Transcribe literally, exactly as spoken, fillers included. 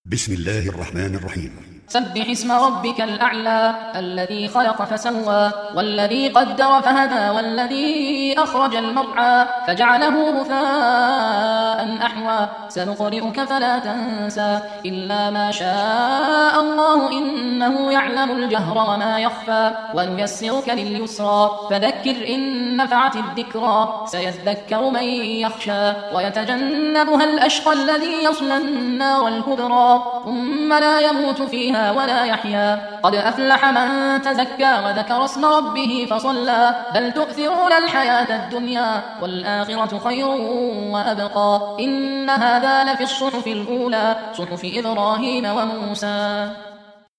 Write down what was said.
بسم الله الرحمن الرحيم. سبح اسم ربك الأعلى الذي خلق فسوى والذي قدر فهدى والذي أخرج المرعى فجعله غثاء أحوى سنقرئك فلا تنسى إلا ما شاء الله إنه يعلم الجهر وما يخفى ونيسرك لليسرى فذكر إن نفعت الذكرى سيذكر من يخشى ويتجنبها الأشقى الذي يصلى النار الكبرى ثم لا يموت فيها ولا يحيا قد أفلح من تزكى وذكر اسم ربه فصلى بل تؤثرون الحياة الدنيا والآخرة خير وأبقى إن هذا لفي الصحف الأولى صحف إبراهيم وموسى.